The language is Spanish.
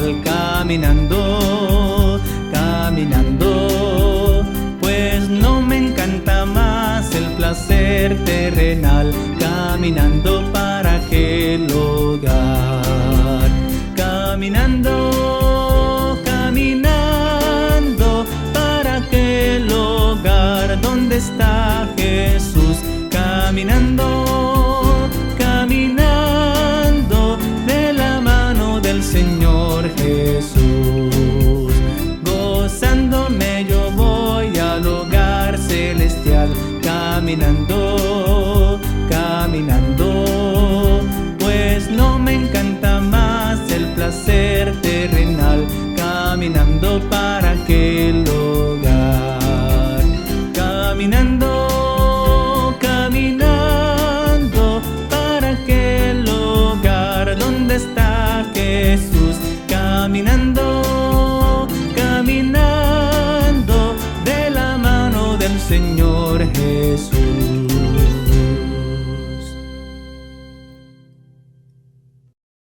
caminando, caminando, pues no me encanta más el placer terrenal, caminando para aquel hogar, caminando, caminando para aquel hogar donde está Jesús, caminando, caminando de la mano del Señor Jesús. Gozándome yo voy al hogar celestial, caminando, caminando, pues no me encanta más el placer terrenal, caminando para aquel hogar, caminando, caminando para aquel hogar donde está Jesús, caminando, caminando de la mano del Señor